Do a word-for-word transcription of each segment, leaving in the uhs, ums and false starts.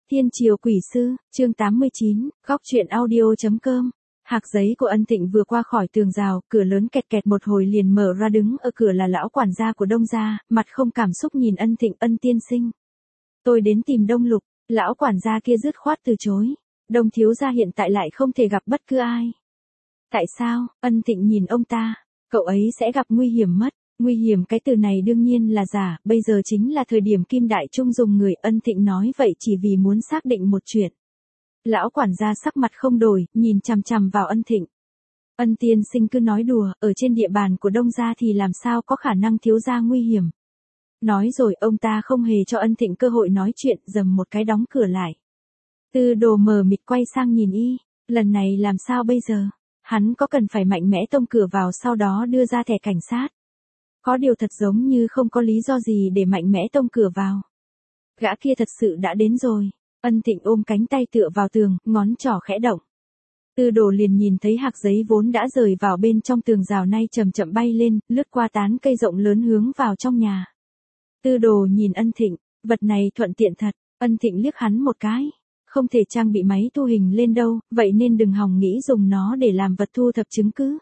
Tiên triều quỷ sư, chương tám mươi chín, góc truyện audio.com. Hạc giấy của Ân Thịnh vừa qua khỏi tường rào, cửa lớn kẹt kẹt một hồi liền mở ra, đứng ở cửa là lão quản gia của Đông gia, mặt không cảm xúc nhìn Ân Thịnh. Ân tiên sinh, tôi đến tìm Đông Lục. Lão quản gia kia dứt khoát từ chối. Đông thiếu gia hiện tại lại không thể gặp bất cứ ai. Tại sao? Ân Thịnh nhìn ông ta. Cậu ấy sẽ gặp nguy hiểm mất. Nguy hiểm, cái từ này đương nhiên là giả, bây giờ chính là thời điểm Kim Đại Trung dùng người. Ân Thịnh nói vậy chỉ vì muốn xác định một chuyện. Lão quản gia sắc mặt không đổi, nhìn chằm chằm vào Ân Thịnh. Ân tiên sinh cứ nói đùa, ở trên địa bàn của Đông gia thì làm sao có khả năng thiếu gia nguy hiểm. Nói rồi ông ta không hề cho Ân Thịnh cơ hội nói chuyện, dầm một cái đóng cửa lại. Tư Đồ mờ mịt quay sang nhìn y, lần này làm sao bây giờ? Hắn có cần phải mạnh mẽ tông cửa vào sau đó đưa ra thẻ cảnh sát? Có điều thật giống như không có lý do gì để mạnh mẽ tông cửa vào. Gã kia thật sự đã đến rồi. Ân Thịnh ôm cánh tay tựa vào tường, ngón trỏ khẽ động. Tư Đồ liền nhìn thấy hạc giấy vốn đã rời vào bên trong tường rào nay chậm chậm bay lên, lướt qua tán cây rộng lớn hướng vào trong nhà. Tư Đồ nhìn Ân Thịnh, vật này thuận tiện thật. Ân Thịnh liếc hắn một cái. Không thể trang bị máy thu hình lên đâu, vậy nên đừng hòng nghĩ dùng nó để làm vật thu thập chứng cứ.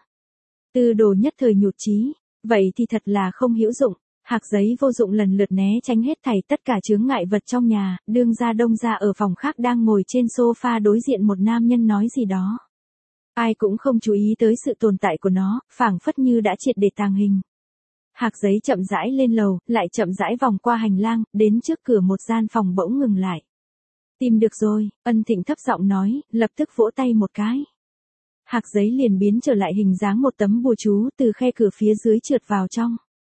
Tư Đồ nhất thời nhụt chí. Vậy thì thật là không hữu dụng. Hạc giấy vô dụng lần lượt né tránh hết thảy tất cả chướng ngại vật trong nhà. Đương gia Đông gia ở phòng khác đang ngồi trên sofa đối diện một nam nhân nói gì đó. Ai cũng không chú ý tới sự tồn tại của nó, phảng phất như đã triệt để tàng hình. Hạc giấy chậm rãi lên lầu, lại chậm rãi vòng qua hành lang, đến trước cửa một gian phòng bỗng ngừng lại. Tìm được rồi, Ân Thịnh thấp giọng nói, lập tức vỗ tay một cái. Hạc giấy liền biến trở lại hình dáng một tấm bùa chú, từ khe cửa phía dưới trượt vào trong.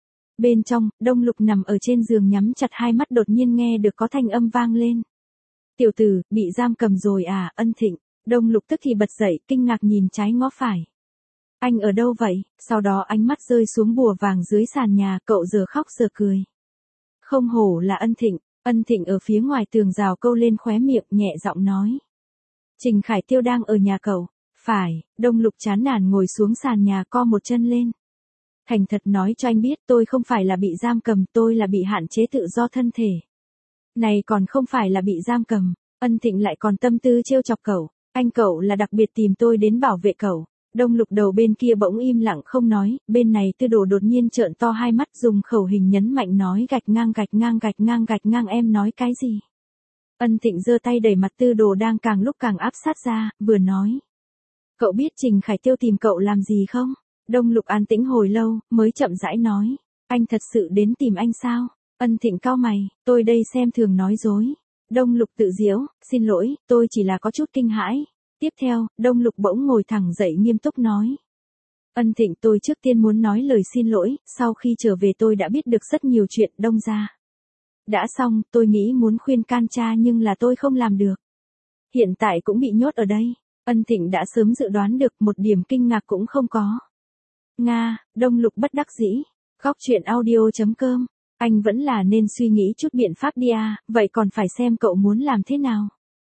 Bên trong, Đông Lục nằm ở trên giường nhắm chặt hai mắt, đột nhiên nghe được có thanh âm vang lên. Tiểu tử, bị giam cầm rồi à? Ân Thịnh. Đông Lục tức thì bật dậy, kinh ngạc nhìn trái ngó phải. Anh ở đâu vậy? Sau đó ánh mắt rơi xuống bùa vàng dưới sàn nhà, cậu giờ khóc giờ cười. Không hổ là Ân Thịnh. Ân Thịnh ở phía ngoài tường rào câu lên khóe miệng, nhẹ giọng nói. Trình Khải Tiêu đang ở nhà cậu. Phải. Đông Lục chán nản ngồi xuống sàn nhà, co một chân lên. Thành thật nói cho anh biết, tôi không phải là bị giam cầm, tôi là bị hạn chế tự do thân thể. Này còn không phải là bị giam cầm. Ân Thịnh lại còn tâm tư trêu chọc cậu. Anh cậu là đặc biệt tìm tôi đến bảo vệ cậu. Đông Lục đầu bên kia bỗng im lặng không nói, bên này Tư Đồ đột nhiên trợn to hai mắt, dùng khẩu hình nhấn mạnh nói gạch ngang gạch ngang gạch ngang gạch ngang. Em nói cái gì? Ân Thịnh giơ tay đẩy mặt Tư Đồ đang càng lúc càng áp sát ra, vừa nói. Cậu biết Trình Khải Tiêu tìm cậu làm gì không? Đông Lục an tĩnh hồi lâu, mới chậm rãi nói. Anh thật sự đến tìm anh sao? Ân Thịnh cau mày, tôi đây xem thường nói dối. Đông Lục tự giễu, xin lỗi, tôi chỉ là có chút kinh hãi. Tiếp theo, Đông Lục bỗng ngồi thẳng dậy nghiêm túc nói. Ân Thịnh, tôi trước tiên muốn nói lời xin lỗi, sau khi trở về tôi đã biết được rất nhiều chuyện Đông gia. Đã xong, tôi nghĩ muốn khuyên can cha nhưng là tôi không làm được. Hiện tại cũng bị nhốt ở đây. Ân Thịnh đã sớm dự đoán được, một điểm kinh ngạc cũng không có. Nga, Đông Lục bất đắc dĩ. Góc truyện audio.com. Anh vẫn là nên suy nghĩ chút biện pháp đi à, vậy còn phải xem cậu muốn làm thế nào.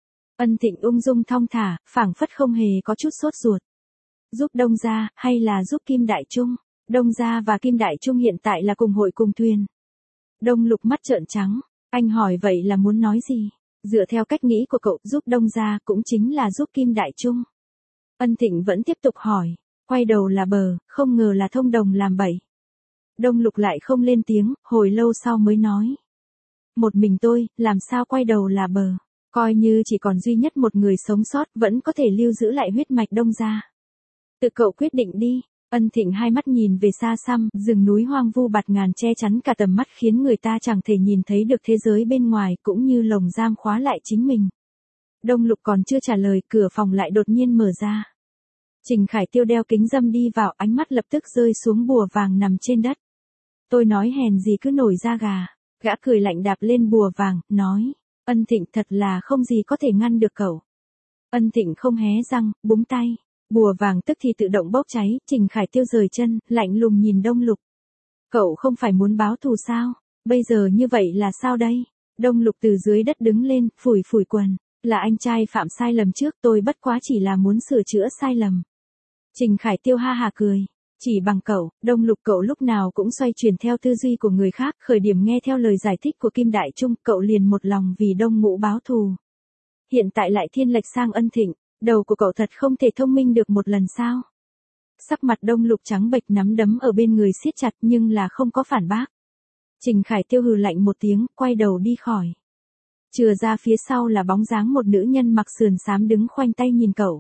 Ân Thịnh ung dung thong thả, phảng phất không hề có chút sốt ruột. Giúp Đông gia, hay là giúp Kim Đại Trung? Đông gia và Kim Đại Trung hiện tại là cùng hội cùng thuyền. Đông Lục mắt trợn trắng, anh hỏi vậy là muốn nói gì? Dựa theo cách nghĩ của cậu, giúp Đông gia cũng chính là giúp Kim Đại Trung. Ân Thịnh vẫn tiếp tục hỏi, quay đầu là bờ, không ngờ là thông đồng làm bậy. Đông Lục lại không lên tiếng, hồi lâu sau mới nói. Một mình tôi, làm sao quay đầu là bờ? Coi như chỉ còn duy nhất một người sống sót, vẫn có thể lưu giữ lại huyết mạch Đông gia. Tự cậu quyết định đi. Ân Thịnh hai mắt nhìn về xa xăm, rừng núi hoang vu bạt ngàn che chắn cả tầm mắt, khiến người ta chẳng thể nhìn thấy được thế giới bên ngoài, cũng như lồng giam khóa lại chính mình. Đông Lục còn chưa trả lời, cửa phòng lại đột nhiên mở ra. Trình Khải Tiêu đeo kính râm đi vào, ánh mắt lập tức rơi xuống bùa vàng nằm trên đất. Tôi nói hèn gì cứ nổi da gà. Gã cười lạnh đạp lên bùa vàng, nói. Ân Thịnh, thật là không gì có thể ngăn được cậu. Ân Thịnh không hé răng, búng tay. Bùa vàng tức thì tự động bốc cháy. Trình Khải Tiêu rời chân, lạnh lùng nhìn Đông Lục. Cậu không phải muốn báo thù sao? Bây giờ như vậy là sao đây? Đông Lục từ dưới đất đứng lên, phủi phủi quần. Là anh trai phạm sai lầm trước, tôi bất quá chỉ là muốn sửa chữa sai lầm. Trình Khải Tiêu ha hà cười. Chỉ bằng cậu, Đông Lục cậu lúc nào cũng xoay chuyển theo tư duy của người khác, khởi điểm nghe theo lời giải thích của Kim Đại Trung, cậu liền một lòng vì Đông Ngũ báo thù. hiện tại lại thiên lệch sang Ân Thịnh, đầu của cậu thật không thể thông minh được một lần sao? Sắc mặt Đông Lục trắng bệch, nắm đấm ở bên người siết chặt nhưng là không có phản bác. Trình Khải Tiêu hừ lạnh một tiếng, quay đầu đi khỏi. Chừa ra phía sau là bóng dáng một nữ nhân mặc sườn xám đứng khoanh tay nhìn cậu.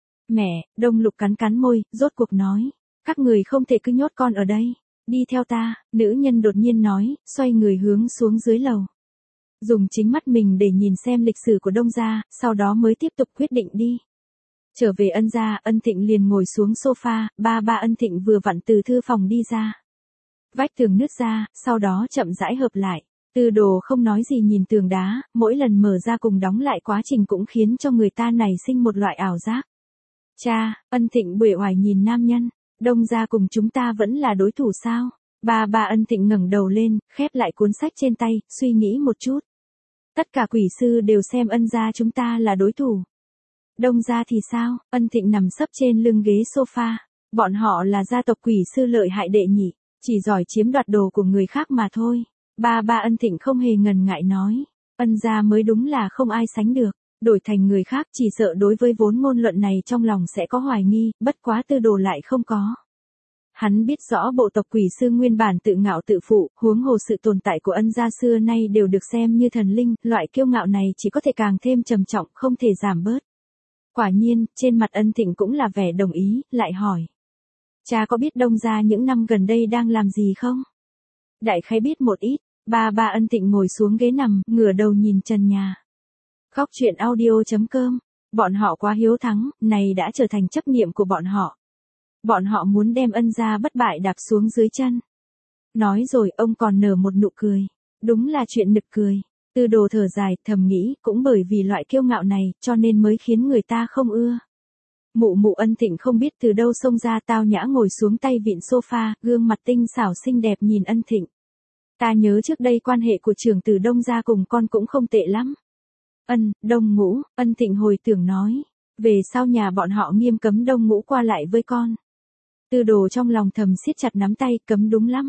Mẹ, Đông Lục cắn cắn môi, rốt cuộc nói, các người không thể cứ nhốt con ở đây, đi theo ta, nữ nhân đột nhiên nói, xoay người hướng xuống dưới lầu. Dùng chính mắt mình để nhìn xem lịch sử của Đông gia, sau đó mới tiếp tục quyết định đi. Trở về Ân gia, Ân Thịnh liền ngồi xuống sofa, ba ba Ân Thịnh vừa vặn từ thư phòng đi ra. Vách tường nứt ra, sau đó chậm rãi hợp lại. Tư Đồ không nói gì nhìn tường đá, mỗi lần mở ra cùng đóng lại quá trình cũng khiến cho người ta nảy sinh một loại ảo giác. Cha, Ân Thịnh uể oải nhìn nam nhân, Đông gia cùng chúng ta vẫn là đối thủ sao? Ba ba Ân Thịnh ngẩng đầu lên, khép lại cuốn sách trên tay, suy nghĩ một chút. Tất cả quỷ sư đều xem Ân gia chúng ta là đối thủ. Đông gia thì sao? Ân Thịnh nằm sấp trên lưng ghế sofa. Bọn họ là gia tộc quỷ sư lợi hại đệ nhị, chỉ giỏi chiếm đoạt đồ của người khác mà thôi. Ba ba Ân Thịnh không hề ngần ngại nói. Ân gia mới đúng là không ai sánh được. Đổi thành người khác chỉ sợ đối với vốn ngôn luận này trong lòng sẽ có hoài nghi, bất quá Tư Đồ lại không có. Hắn biết rõ bộ tộc quỷ sư nguyên bản tự ngạo tự phụ, huống hồ sự tồn tại của Ân gia xưa nay đều được xem như thần linh, loại kiêu ngạo này chỉ có thể càng thêm trầm trọng, không thể giảm bớt. Quả nhiên, trên mặt Ân Thịnh cũng là vẻ đồng ý, lại hỏi. Cha có biết Đông gia những năm gần đây đang làm gì không? Đại khái biết một ít, ba ba Ân Thịnh ngồi xuống ghế nằm, ngửa đầu nhìn trần nhà. Góc truyện audio chấm com, bọn họ quá hiếu thắng, này đã trở thành chấp niệm của bọn họ. Bọn họ muốn đem Ân gia bất bại đạp xuống dưới chân. Nói rồi ông còn nở một nụ cười. Đúng là chuyện nực cười. Tư Đồ thở dài, thầm nghĩ, cũng bởi vì loại kiêu ngạo này, cho nên mới khiến người ta không ưa. Mụ mụ Ân Thịnh không biết từ đâu xông ra, tao nhã ngồi xuống tay vịn sofa, gương mặt tinh xảo xinh đẹp nhìn Ân Thịnh. Ta nhớ trước đây quan hệ của trưởng tử Đông gia cùng con cũng không tệ lắm. Ân, Đông Ngũ, Ân Thịnh hồi tưởng nói. Về sau nhà bọn họ nghiêm cấm Đông Ngũ qua lại với con. Tư Đồ trong lòng thầm siết chặt nắm tay, cấm đúng lắm.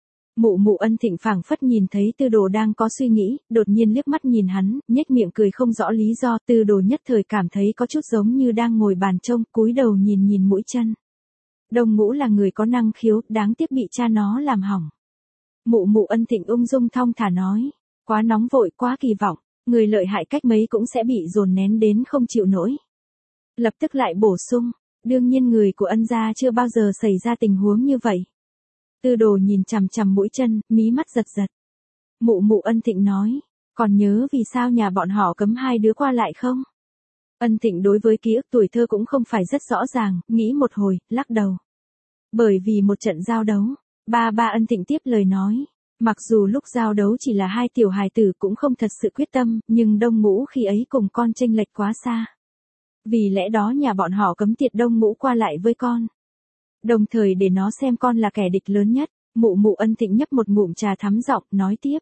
Mụ mụ Ân Thịnh phảng phất nhìn thấy Tư Đồ đang có suy nghĩ, đột nhiên liếc mắt nhìn hắn, nhếch miệng cười không rõ lý do. Tư Đồ nhất thời cảm thấy có chút giống như đang ngồi bàn trông, cúi đầu nhìn nhìn mũi chân. Đông Ngũ là người có năng khiếu, đáng tiếc bị cha nó làm hỏng. Mụ mụ Ân Thịnh ung dung thong thả nói, quá nóng vội, quá kỳ vọng, người lợi hại cách mấy cũng sẽ bị dồn nén đến không chịu nổi. Lập tức lại bổ sung, đương nhiên người của Ân gia chưa bao giờ xảy ra tình huống như vậy. Tư Đồ nhìn chằm chằm mũi chân, mí mắt giật giật. Mụ mụ Ân Thịnh nói, còn nhớ vì sao nhà bọn họ cấm hai đứa qua lại không? Ân Thịnh đối với ký ức tuổi thơ cũng không phải rất rõ ràng, nghĩ một hồi, lắc đầu. Bởi vì một trận giao đấu, ba ba Ân Thịnh tiếp lời nói. Mặc dù lúc giao đấu chỉ là hai tiểu hài tử cũng không thật sự quyết tâm, nhưng Đông Ngũ khi ấy cùng con chênh lệch quá xa. Vì lẽ đó nhà bọn họ cấm tiệt Đông Ngũ qua lại với con. Đồng thời để nó xem con là kẻ địch lớn nhất, mụ mụ Ân Thịnh nhấp một ngụm trà thắm giọng, nói tiếp.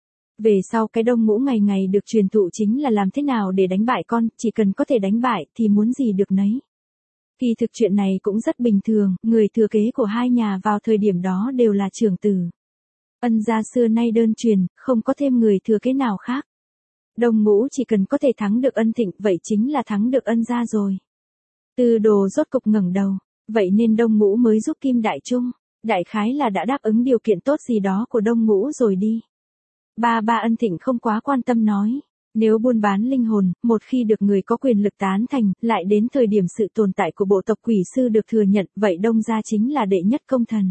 Về sau cái Đông Ngũ ngày ngày được truyền thụ chính là làm thế nào để đánh bại con, chỉ cần có thể đánh bại thì muốn gì được nấy. Kỳ thực chuyện này cũng rất bình thường, người thừa kế của hai nhà vào thời điểm đó đều là trưởng tử. Ân gia xưa nay đơn truyền, không có thêm người thừa kế nào khác. Đông Ngũ chỉ cần có thể thắng được Ân Thịnh, vậy chính là thắng được Ân gia rồi. Tư Đồ rốt cục ngẩng đầu, vậy nên Đông Ngũ mới giúp Kim Đại Trung, đại khái là đã đáp ứng điều kiện tốt gì đó của Đông Ngũ rồi đi. Ba ba Ân Thịnh không quá quan tâm nói, nếu buôn bán linh hồn, một khi được người có quyền lực tán thành, lại đến thời điểm sự tồn tại của bộ tộc quỷ sư được thừa nhận, vậy Đông gia chính là đệ nhất công thần.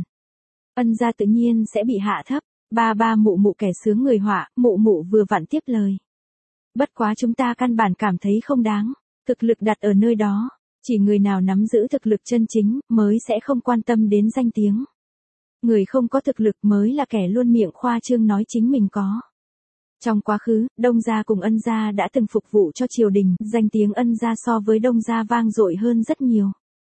Ân gia tự nhiên sẽ bị hạ thấp. Ba ba mụ mụ kẻ sướng người họa, mụ mụ vừa vặn tiếp lời. Bất quá chúng ta căn bản cảm thấy không đáng, thực lực đặt ở nơi đó, chỉ người nào nắm giữ thực lực chân chính mới sẽ không quan tâm đến danh tiếng. Người không có thực lực mới là kẻ luôn miệng khoa trương nói chính mình có. Trong quá khứ, Đông gia cùng Ân gia đã từng phục vụ cho triều đình, danh tiếng Ân gia so với Đông gia vang dội hơn rất nhiều.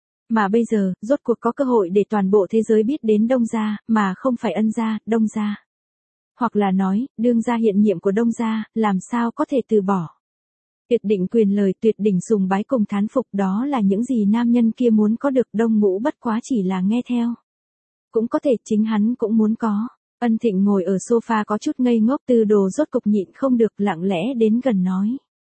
Mà bây giờ, rốt cuộc có cơ hội để toàn bộ thế giới biết đến Đông gia, mà không phải Ân gia, Đông gia. Hoặc là nói, đương gia hiện nhiệm của Đông gia, làm sao có thể từ bỏ. Tuyệt đỉnh quyền lời, tuyệt đỉnh sùng bái cùng thán phục, đó là những gì nam nhân kia muốn có được. Đông Ngũ bất quá chỉ là nghe theo. Cũng có thể chính hắn cũng muốn có. Ân Thịnh ngồi ở sofa có chút ngây ngốc. Tư Đồ rốt cục nhịn không được, lặng lẽ đến gần nói.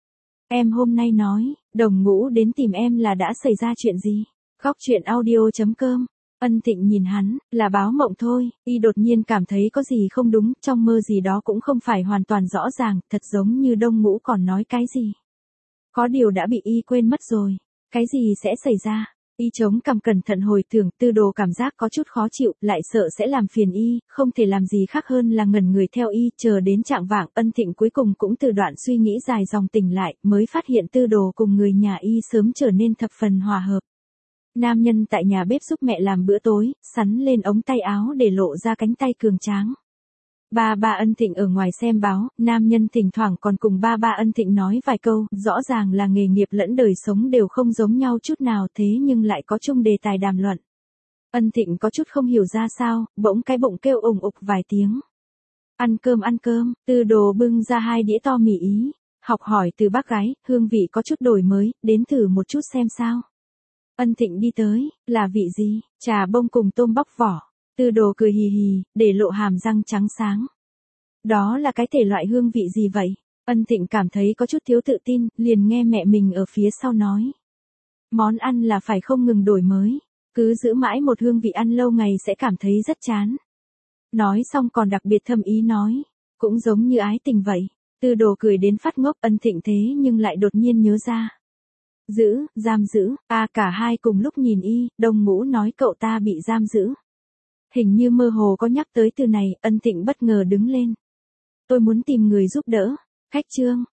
Em hôm nay nói, đồng ngũ đến tìm em là đã xảy ra chuyện gì? Góc chuyện audio chấm com. Ân Thịnh nhìn hắn, là báo mộng thôi, y đột nhiên cảm thấy có gì không đúng, trong mơ gì đó cũng không phải hoàn toàn rõ ràng, thật giống như Đông Ngũ còn nói cái gì. Có điều đã bị y quên mất rồi, cái gì sẽ xảy ra? Y chống cằm cẩn thận hồi tưởng, Tư Đồ cảm giác có chút khó chịu, lại sợ sẽ làm phiền y, không thể làm gì khác hơn là ngẩn người theo y, chờ đến trạng vạng, Ân Thịnh cuối cùng cũng từ đoạn suy nghĩ dài dòng tỉnh lại, mới phát hiện Tư Đồ cùng người nhà y sớm trở nên thập phần hòa hợp. Nam nhân tại nhà bếp giúp mẹ làm bữa tối, sắn lên ống tay áo để lộ ra cánh tay cường tráng. Ba ba Ân Thịnh ở ngoài xem báo, nam nhân thỉnh thoảng còn cùng ba ba Ân Thịnh nói vài câu, rõ ràng là nghề nghiệp lẫn đời sống đều không giống nhau chút nào thế nhưng lại có chung đề tài đàm luận. Ân Thịnh có chút không hiểu ra sao, bỗng cái bụng kêu ủng ục vài tiếng. Ăn cơm ăn cơm, Tư Đồ bưng ra hai đĩa to mì Ý, học hỏi từ bác gái, hương vị có chút đổi mới, đến thử một chút xem sao. Ân Thịnh đi tới, là vị gì? Trà bông cùng tôm bóc vỏ. Tư Đồ cười hì hì, để lộ hàm răng trắng sáng. Đó là cái thể loại hương vị gì vậy? Ân Thịnh cảm thấy có chút thiếu tự tin, liền nghe mẹ mình ở phía sau nói. Món ăn là phải không ngừng đổi mới, cứ giữ mãi một hương vị ăn lâu ngày sẽ cảm thấy rất chán. Nói xong còn đặc biệt thâm ý nói, cũng giống như ái tình vậy. Tư Đồ cười đến phát ngốc. Ân Thịnh thế nhưng lại đột nhiên nhớ ra. Giữ, giam giữ, à cả hai cùng lúc nhìn y, Đông Ngũ nói cậu ta bị giam giữ. Hình như mơ hồ có nhắc tới từ này, Ân Thịnh bất ngờ đứng lên. Tôi muốn tìm người giúp đỡ. Khách trương,